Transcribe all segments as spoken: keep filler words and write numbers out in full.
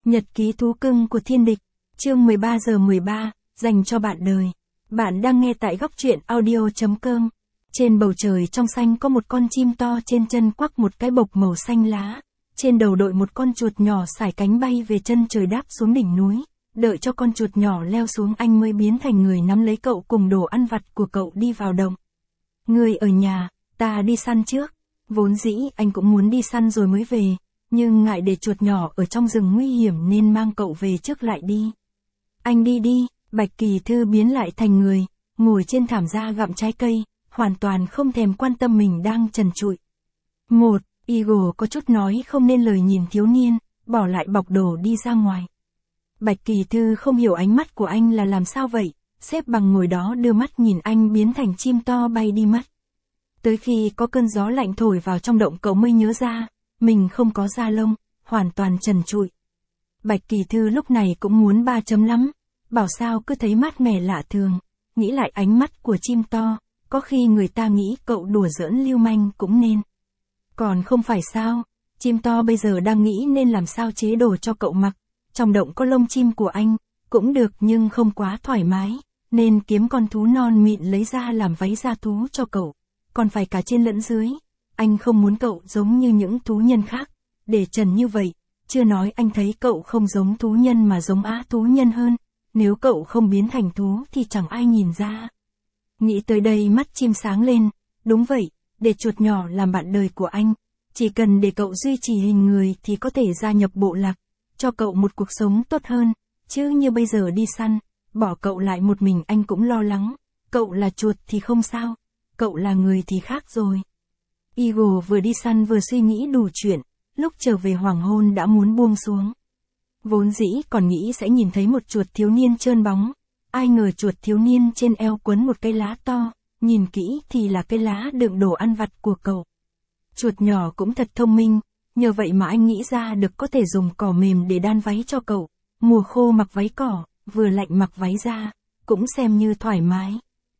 Nhật ký thú cưng của thiên địch, chương mười ba giờ mười ba, dành cho bạn đời. Bạn đang nghe tại góc truyện audio.com. Trên bầu trời trong xanh có một con chim to trên chân quắc một cái bộc màu xanh lá. Trên đầu đội một con chuột nhỏ sải cánh bay về chân trời đáp xuống đỉnh núi. Đợi cho con chuột nhỏ leo xuống anh mới biến thành người nắm lấy cậu cùng đồ ăn vặt của cậu đi vào đồng. Người ở nhà, ta đi săn trước. Vốn dĩ anh cũng muốn đi săn rồi mới về. Nhưng ngại để chuột nhỏ ở trong rừng nguy hiểm nên mang cậu về trước lại đi. Anh đi đi, Bạch Kỳ Thư biến lại thành người, ngồi trên thảm da gặm trái cây, hoàn toàn không thèm quan tâm mình đang trần trụi. Một, Eagle có chút nói không nên lời nhìn thiếu niên, bỏ lại bọc đồ đi ra ngoài. Bạch Kỳ Thư không hiểu ánh mắt của anh là làm sao vậy, xếp bằng ngồi đó đưa mắt nhìn anh biến thành chim to bay đi mất. Tới khi có cơn gió lạnh thổi vào trong động cậu mới nhớ ra, mình không có da lông, hoàn toàn trần trụi. Bạch Kỳ Thư lúc này cũng muốn ba chấm lắm, bảo sao cứ thấy mát mẻ lạ thường, nghĩ lại ánh mắt của chim to, có khi người ta nghĩ cậu đùa giỡn lưu manh cũng nên. Còn không phải sao, chim to bây giờ đang nghĩ nên làm sao chế đồ cho cậu mặc, trong động có lông chim của anh, cũng được nhưng không quá thoải mái, nên kiếm con thú non mịn lấy ra làm váy da thú cho cậu, còn phải cả trên lẫn dưới. Anh không muốn cậu giống như những thú nhân khác, để trần như vậy, chưa nói anh thấy cậu không giống thú nhân mà giống á thú nhân hơn, nếu cậu không biến thành thú thì chẳng ai nhìn ra. Nghĩ tới đây mắt chim sáng lên, đúng vậy, để chuột nhỏ làm bạn đời của anh, chỉ cần để cậu duy trì hình người thì có thể gia nhập bộ lạc, cho cậu một cuộc sống tốt hơn, chứ như bây giờ đi săn, bỏ cậu lại một mình anh cũng lo lắng, cậu là chuột thì không sao, cậu là người thì khác rồi. Eagle vừa đi săn vừa suy nghĩ đủ chuyện, lúc trở về hoàng hôn đã muốn buông xuống. Vốn dĩ còn nghĩ sẽ nhìn thấy một chuột thiếu niên trơn bóng, ai ngờ chuột thiếu niên trên eo quấn một cây lá to, nhìn kỹ thì là cây lá đựng đồ ăn vặt của cậu. Chuột nhỏ cũng thật thông minh, nhờ vậy mà anh nghĩ ra được có thể dùng cỏ mềm để đan váy cho cậu, mùa khô mặc váy cỏ, vừa lạnh mặc váy da, cũng xem như thoải mái.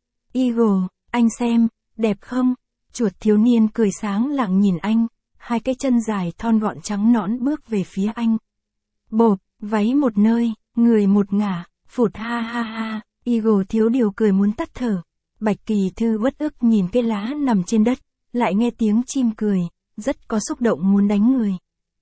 Eagle, anh xem, đẹp không? Chuột thiếu niên cười sáng lạng nhìn anh, hai cái chân dài thon gọn trắng nõn bước về phía anh. Bộp, váy một nơi, người một ngả, phụt ha ha ha, Eagle thiếu điều cười muốn tắt thở. Bạch Kỳ Thư uất ức nhìn cái lá nằm trên đất, lại nghe tiếng chim cười, rất có xúc động muốn đánh người.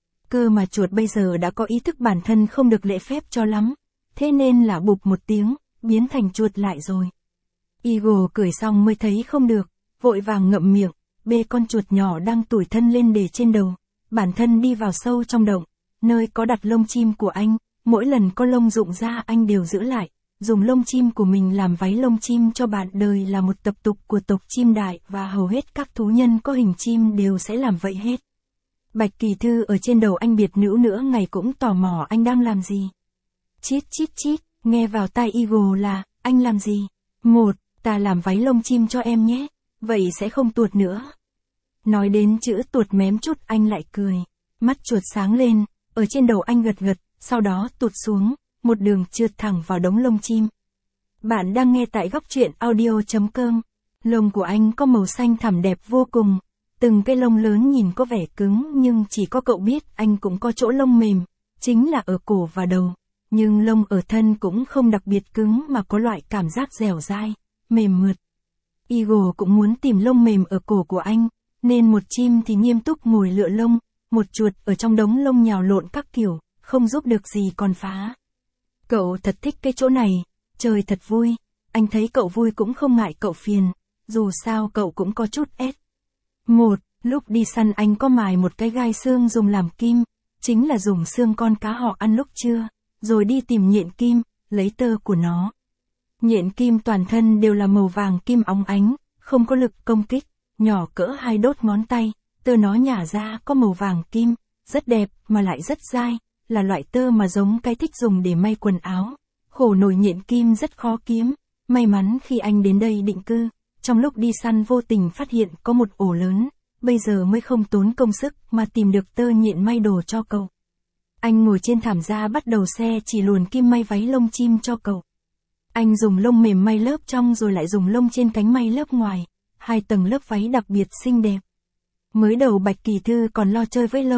Cơ mà chuột bây giờ đã có ý thức bản thân không được lễ phép cho lắm, thế nên là bụp một tiếng, biến thành chuột lại rồi. Eagle cười xong mới thấy không được, vội vàng ngậm miệng, bê con chuột nhỏ đang tủi thân lên để trên đầu, bản thân đi vào sâu trong động, nơi có đặt lông chim của anh, mỗi lần có lông rụng ra anh đều giữ lại, dùng lông chim của mình làm váy lông chim cho bạn đời là một tập tục của tộc chim đại và hầu hết các thú nhân có hình chim đều sẽ làm vậy hết. Bạch Kỳ Thư ở trên đầu anh biệt nữ nữa ngày cũng tò mò anh đang làm gì. Chít chít chít, nghe vào tai Eagle là, anh làm gì? Một, ta làm váy lông chim cho em nhé. Vậy sẽ không tuột nữa. Nói đến chữ tuột mém chút anh lại cười. Mắt chuột sáng lên, ở trên đầu anh gật gật, sau đó tụt xuống, một đường trượt thẳng vào đống lông chim. Bạn đang nghe tại góc truyện audio.com. Lông của anh có màu xanh thẳm đẹp vô cùng. Từng cái lông lớn nhìn có vẻ cứng nhưng chỉ có cậu biết anh cũng có chỗ lông mềm, chính là ở cổ và đầu. Nhưng lông ở thân cũng không đặc biệt cứng mà có loại cảm giác dẻo dai, mềm mượt. Eagle cũng muốn tìm lông mềm ở cổ của anh, nên một chim thì nghiêm túc ngồi lựa lông, một chuột ở trong đống lông nhào lộn các kiểu, không giúp được gì còn phá. Cậu thật thích cái chỗ này, trời thật vui, anh thấy cậu vui cũng không ngại cậu phiền, dù sao cậu cũng có chút ép. Một, lúc đi săn anh có mài một cái gai xương dùng làm kim, chính là dùng xương con cá họ ăn lúc trưa, rồi đi tìm nhện kim, lấy tơ của nó. Nhện kim toàn thân đều là màu vàng kim óng ánh, không có lực công kích, nhỏ cỡ hai đốt ngón tay, tơ nó nhả ra có màu vàng kim, rất đẹp mà lại rất dai, là loại tơ mà giống cái thích dùng để may quần áo. Khổ nổi nhện kim rất khó kiếm, may mắn khi anh đến đây định cư, trong lúc đi săn vô tình phát hiện có một ổ lớn, bây giờ mới không tốn công sức mà tìm được tơ nhện may đồ cho cậu. Anh ngồi trên thảm da bắt đầu xe chỉ luồn kim may váy lông chim cho cậu. Anh dùng lông mềm may lớp trong rồi lại dùng lông trên cánh may lớp ngoài, hai tầng lớp váy đặc biệt xinh đẹp. Mới đầu Bạch Kỳ Thư còn lo chơi với lông,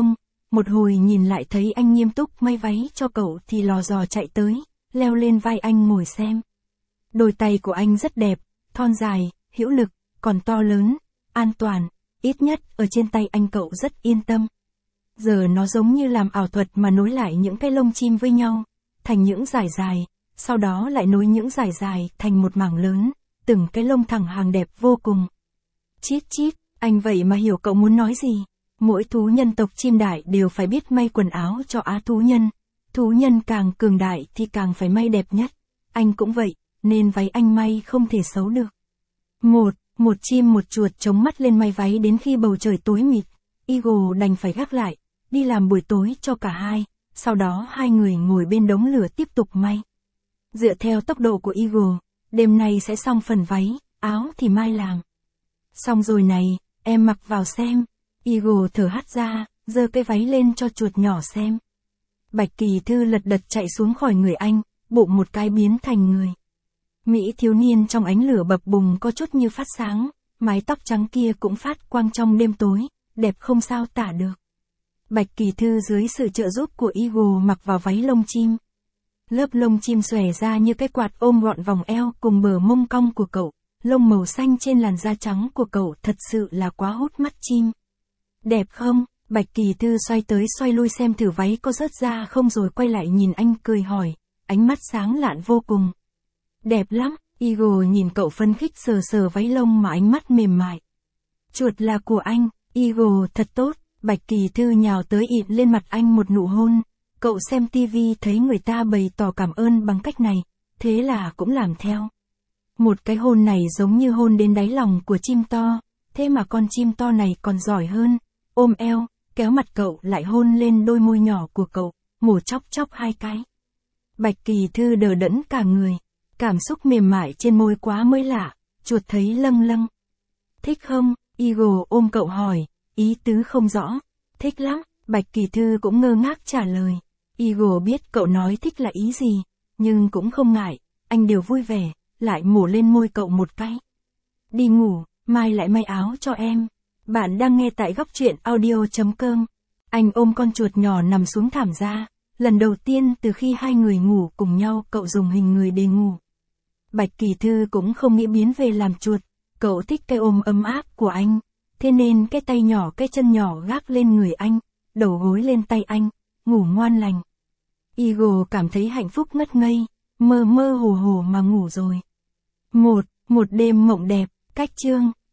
một hồi nhìn lại thấy anh nghiêm túc may váy cho cậu thì lò dò chạy tới, leo lên vai anh ngồi xem. Đôi tay của anh rất đẹp, thon dài, hữu lực, còn to lớn, an toàn, ít nhất ở trên tay anh cậu rất yên tâm. Giờ nó giống như làm ảo thuật mà nối lại những cái lông chim với nhau, thành những dải dài, sau đó lại nối những dải dài thành một mảng lớn, từng cái lông thẳng hàng đẹp vô cùng. Chít chít, anh vậy mà hiểu cậu muốn nói gì. Mỗi thú nhân tộc chim đại đều phải biết may quần áo cho á thú nhân. Thú nhân càng cường đại thì càng phải may đẹp nhất. Anh cũng vậy, nên váy anh may không thể xấu được. Một, một chim một chuột chống mắt lên may váy đến khi bầu trời tối mịt. Eagle đành phải gác lại, đi làm buổi tối cho cả hai. Sau đó hai người ngồi bên đống lửa tiếp tục may. Dựa theo tốc độ của Eagle, đêm nay sẽ xong phần váy, áo thì mai làm. Xong rồi này, em mặc vào xem. Eagle thở hắt ra, giơ cái váy lên cho chuột nhỏ xem. Bạch Kỳ Thư lật đật chạy xuống khỏi người anh, bụng một cái biến thành người. Mỹ thiếu niên trong ánh lửa bập bùng có chút như phát sáng, mái tóc trắng kia cũng phát quang trong đêm tối, đẹp không sao tả được. Bạch Kỳ Thư dưới sự trợ giúp của Eagle mặc vào váy lông chim. Lớp lông chim xòe ra như cái quạt ôm gọn vòng eo cùng bờ mông cong của cậu, lông màu xanh trên làn da trắng của cậu thật sự là quá hút mắt chim. Đẹp không? Bạch Kỳ Thư xoay tới xoay lui xem thử váy có rớt ra không rồi quay lại nhìn anh cười hỏi, ánh mắt sáng lạn vô cùng. Đẹp lắm, Eagle nhìn cậu phấn khích sờ sờ váy lông mà ánh mắt mềm mại. Chuột là của anh, Eagle thật tốt. Bạch Kỳ Thư nhào tới ịn lên mặt anh một nụ hôn. Cậu xem tivi thấy người ta bày tỏ cảm ơn bằng cách này, thế là cũng làm theo. Một cái hôn này giống như hôn đến đáy lòng của chim to, thế mà con chim to này còn giỏi hơn. Ôm eo, kéo mặt cậu lại hôn lên đôi môi nhỏ của cậu, mổ chóc chóc hai cái. Bạch Kỳ Thư đờ đẫn cả người, cảm xúc mềm mại trên môi quá mới lạ, chuột thấy lâng lâng. Thích không? Eagle ôm cậu hỏi, ý tứ không rõ. Thích lắm, Bạch Kỳ Thư cũng ngơ ngác trả lời. Eagle biết cậu nói thích là ý gì, nhưng cũng không ngại, anh đều vui vẻ, lại mổ lên môi cậu một cái. Đi ngủ, mai lại may áo cho em. Bạn đang nghe tại góc truyện audio chấm com. Anh ôm con chuột nhỏ nằm xuống thảm ra, lần đầu tiên từ khi hai người ngủ cùng nhau cậu dùng hình người để ngủ. Bạch Kỳ Thư cũng không nghĩ biến về làm chuột, cậu thích cái ôm ấm áp của anh, thế nên cái tay nhỏ cái chân nhỏ gác lên người anh, đầu gối lên tay anh, ngủ ngoan lành. Eagle cảm thấy hạnh phúc ngất ngây, mơ mơ hồ hồ mà ngủ rồi. Một, một đêm mộng đẹp, cách chương.